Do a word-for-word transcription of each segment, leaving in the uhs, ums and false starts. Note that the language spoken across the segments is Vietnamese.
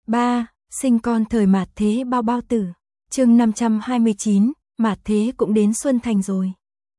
ba. Sinh con thời mạt thế bao bao tử. Chương năm trăm hai mươi chín, mạt thế cũng đến Xuân Thành rồi.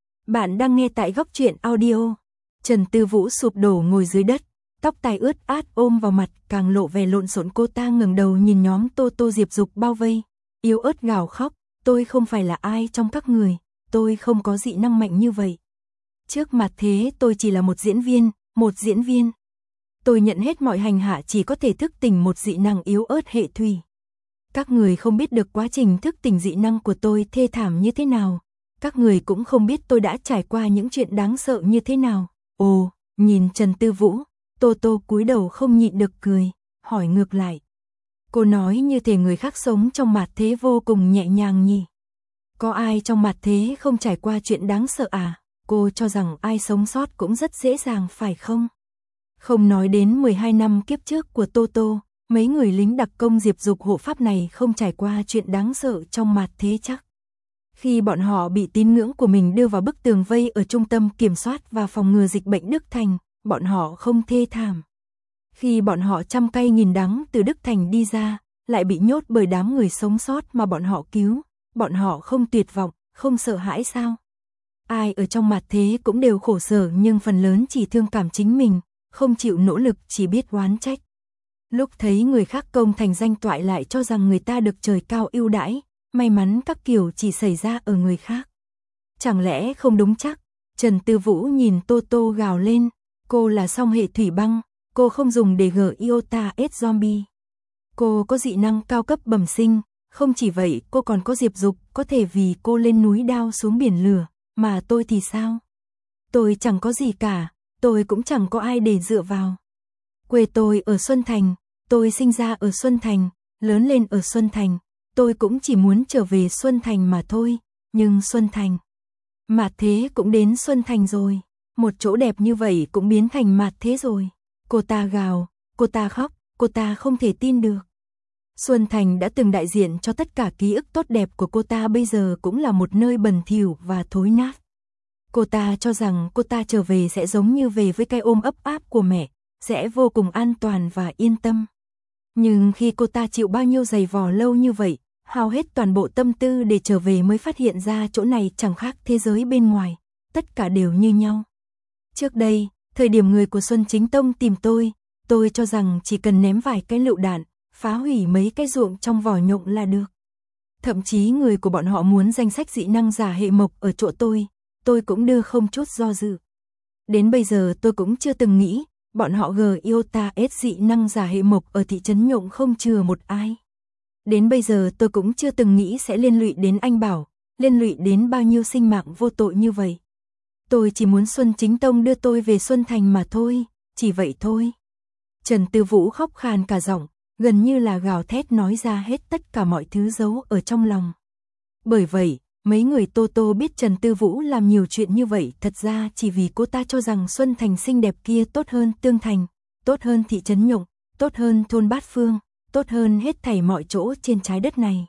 Bạn đang nghe tại Góc Truyện Audio. Trần Tư Vũ sụp đổ ngồi dưới đất, tóc tai ướt át ôm vào mặt, càng lộ vẻ lộn xộn. Cô ta ngẩng đầu nhìn nhóm Tô Tô Diệp Dục bao vây, yếu ớt gào khóc, tôi không phải là ai trong các người, tôi không có dị năng mạnh như vậy. Trước mặt thế tôi chỉ là một diễn viên, một diễn viên. Tôi nhận hết mọi hành hạ, chỉ có thể thức tỉnh một dị năng yếu ớt hệ thủy. Các người không biết được quá trình thức tỉnh dị năng của tôi thê thảm như thế nào. Các người cũng không biết tôi đã trải qua những chuyện đáng sợ như thế nào. Ồ, nhìn Trần Tư Vũ, Tô Tô cúi đầu không nhịn được cười, hỏi ngược lại. Cô nói như thể người khác sống trong mạt thế vô cùng nhẹ nhàng nhỉ. Có ai trong mạt thế không trải qua chuyện đáng sợ à? Cô cho rằng ai sống sót cũng rất dễ dàng phải không? Không nói đến mười hai năm kiếp trước của Tô Tô, mấy người lính đặc công Diệp Dục hộ pháp này không trải qua chuyện đáng sợ trong mạt thế chắc. Khi bọn họ bị tín ngưỡng của mình đưa vào bức tường vây ở trung tâm kiểm soát và phòng ngừa dịch bệnh Đức Thành, bọn họ không thê thảm. Khi bọn họ trăm cay nghìn đắng từ Đức Thành đi ra, lại bị nhốt bởi đám người sống sót mà bọn họ cứu, bọn họ không tuyệt vọng, không sợ hãi sao? Ai ở trong mạt thế cũng đều khổ sở, nhưng phần lớn chỉ thương cảm chính mình, không chịu nỗ lực, chỉ biết oán trách. Lúc thấy người khác công thành danh toại lại cho rằng người ta được trời cao ưu đãi, may mắn các kiểu chỉ xảy ra ở người khác. Chẳng lẽ không đúng chắc? Trần Tư Vũ nhìn Tô Tô gào lên, cô là song hệ thủy băng, cô không dùng để gờ iota S zombie. Cô có dị năng cao cấp bẩm sinh, không chỉ vậy cô còn có Diệp Dục, có thể vì cô lên núi đao xuống biển lửa, mà tôi thì sao? Tôi chẳng có gì cả, tôi cũng chẳng có ai để dựa vào. Quê tôi ở Xuân Thành, tôi sinh ra ở Xuân Thành, lớn lên ở Xuân Thành, tôi cũng chỉ muốn trở về Xuân Thành mà thôi, nhưng Xuân Thành. Mạt thế cũng đến Xuân Thành rồi, một chỗ đẹp như vậy cũng biến thành mạt thế rồi. Cô ta gào, cô ta khóc, cô ta không thể tin được. Xuân Thành đã từng đại diện cho tất cả ký ức tốt đẹp của cô ta, bây giờ cũng là một nơi bẩn thỉu và thối nát. Cô ta cho rằng cô ta trở về sẽ giống như về với cái ôm ấp áp của mẹ, sẽ vô cùng an toàn và yên tâm. Nhưng khi cô ta chịu bao nhiêu giày vò lâu như vậy, hao hết toàn bộ tâm tư để trở về, mới phát hiện ra chỗ này chẳng khác thế giới bên ngoài, tất cả đều như nhau. Trước đây, thời điểm người của Xuân Chính Tông tìm tôi, tôi cho rằng chỉ cần ném vài cái lựu đạn, phá hủy mấy cái ruộng trong vỏ nhộng là được. Thậm chí người của bọn họ muốn danh sách dị năng giả hệ mộc ở chỗ tôi, tôi cũng đưa không chút do dự. Đến bây giờ tôi cũng chưa từng nghĩ, bọn họ gờ iota S dị năng giả hệ mộc ở thị trấn nhộng không chừa một ai. Đến bây giờ tôi cũng chưa từng nghĩ sẽ liên lụy đến anh Bảo, liên lụy đến bao nhiêu sinh mạng vô tội như vậy. Tôi chỉ muốn Xuân Chính Tông đưa tôi về Xuân Thành mà thôi, chỉ vậy thôi. Trần Tư Vũ khóc khàn cả giọng, gần như là gào thét nói ra hết tất cả mọi thứ giấu ở trong lòng. Bởi vậy, mấy người Tô Tô biết Trần Tư Vũ làm nhiều chuyện như vậy thật ra chỉ vì cô ta cho rằng Xuân Thành xinh đẹp kia tốt hơn Tương Thành, tốt hơn thị trấn nhộng, tốt hơn thôn Bát Phương, tốt hơn hết thảy mọi chỗ trên trái đất này.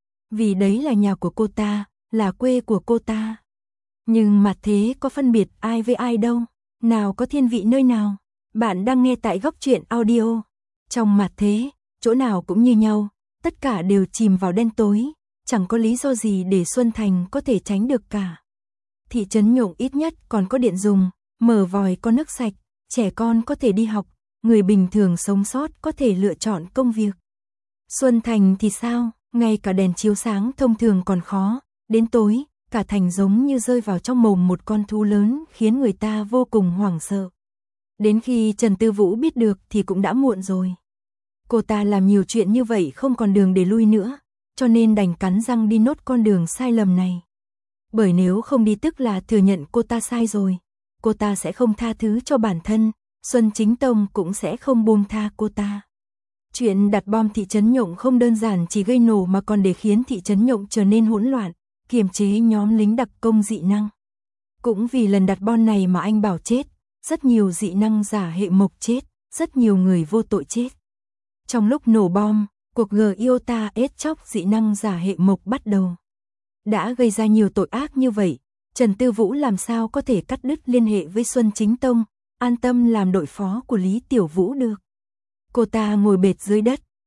Vì đấy là nhà của cô ta, là quê của cô ta. Nhưng mà thế có phân biệt ai với ai đâu, nào có thiên vị nơi nào. Bạn đang nghe tại Góc Truyện Audio. Trong mặt thế, chỗ nào cũng như nhau, tất cả đều chìm vào đen tối, chẳng có lý do gì để Xuân Thành có thể tránh được cả. Thị trấn nhộng ít nhất còn có điện dùng, mở vòi có nước sạch, trẻ con có thể đi học, người bình thường sống sót có thể lựa chọn công việc. Xuân Thành thì sao, ngay cả đèn chiếu sáng thông thường còn khó, đến tối, cả thành giống như rơi vào trong mồm một con thú lớn, khiến người ta vô cùng hoảng sợ. Đến khi Trần Tư Vũ biết được thì cũng đã muộn rồi. Cô ta làm nhiều chuyện như vậy không còn đường để lui nữa, cho nên đành cắn răng đi nốt con đường sai lầm này. Bởi nếu không đi tức là thừa nhận cô ta sai rồi, cô ta sẽ không tha thứ cho bản thân, Xuân Chính Tông cũng sẽ không buông tha cô ta. Chuyện đặt bom thị trấn nhộng không đơn giản chỉ gây nổ mà còn để khiến thị trấn nhộng trở nên hỗn loạn, kiềm chế nhóm lính đặc công dị năng. Cũng vì lần đặt bom này mà anh Bảo chết, rất nhiều dị năng giả hệ mộc chết, rất nhiều người vô tội chết. Trong lúc nổ bom, cuộc gờ iota S chóc dị năng giả hệ mộc bắt đầu. Đã gây ra nhiều tội ác như vậy, Trần Tư Vũ làm sao có thể cắt đứt liên hệ với Xuân Chính Tông, an tâm làm đội phó của Lý Tiểu Vũ được. Cô ta ngồi bệt dưới đất,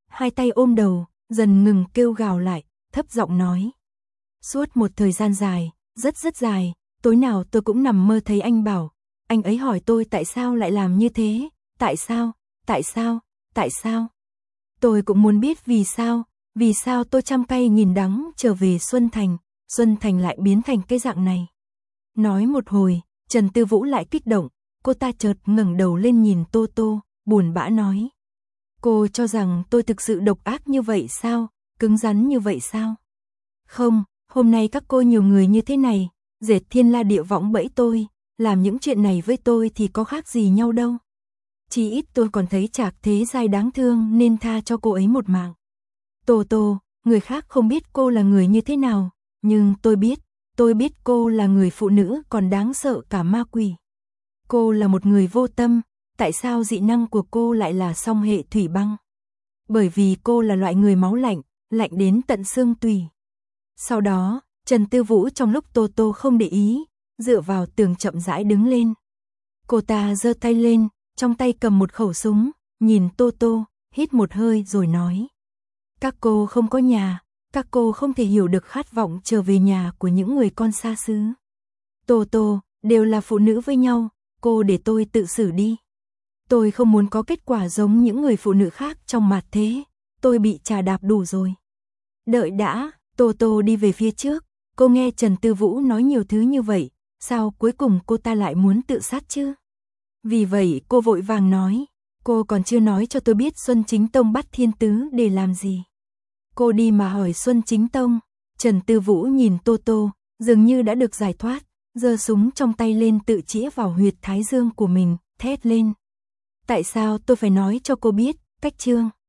hai tay ôm đầu, dần ngừng kêu gào lại, thấp giọng nói. Suốt một thời gian dài, rất rất dài, tối nào tôi cũng nằm mơ thấy anh Bảo. Anh ấy hỏi tôi tại sao lại làm như thế, tại sao, tại sao, tại sao. Tôi cũng muốn biết vì sao, vì sao tôi trăm cay nghìn đắng trở về Xuân Thành, Xuân Thành lại biến thành cái dạng này. Nói một hồi, Trần Tư Vũ lại kích động, cô ta chợt ngẩng đầu lên nhìn Tô Tô, buồn bã nói. Cô cho rằng tôi thực sự độc ác như vậy sao, cứng rắn như vậy sao? Không, hôm nay các cô nhiều người như thế này, dệt thiên la địa võng bẫy tôi, làm những chuyện này với tôi thì có khác gì nhau đâu. Chỉ ít tôi còn thấy Trạc Thế Giai đáng thương nên tha cho cô ấy một mạng. Tô Tô, người khác không biết cô là người như thế nào, nhưng tôi biết, tôi biết cô là người phụ nữ còn đáng sợ cả ma quỷ. Cô là một người vô tâm, tại sao dị năng của cô lại là song hệ thủy băng? Bởi vì cô là loại người máu lạnh, lạnh đến tận xương tủy. Sau đó, Trần Tư Vũ trong lúc Tô Tô không để ý, dựa vào tường chậm rãi đứng lên. Cô ta giơ tay lên, trong tay cầm một khẩu súng, nhìn Tô Tô, hít một hơi rồi nói. Các cô không có nhà, các cô không thể hiểu được khát vọng trở về nhà của những người con xa xứ. Tô Tô, đều là phụ nữ với nhau, cô để tôi tự xử đi. Tôi không muốn có kết quả giống những người phụ nữ khác trong mặt thế, tôi bị trà đạp đủ rồi. Đợi đã, Tô Tô đi về phía trước, cô nghe Trần Tư Vũ nói nhiều thứ như vậy, sao cuối cùng cô ta lại muốn tự sát chứ? Vì vậy cô vội vàng nói, cô còn chưa nói cho tôi biết Xuân Chính Tông bắt Thiên Tứ để làm gì. Cô đi mà hỏi Xuân Chính Tông. Trần Tư Vũ nhìn Tô Tô, dường như đã được giải thoát, giơ súng trong tay lên tự chĩa vào huyệt thái dương của mình, thét lên. Tại sao tôi phải nói cho cô biết, Cách Trương?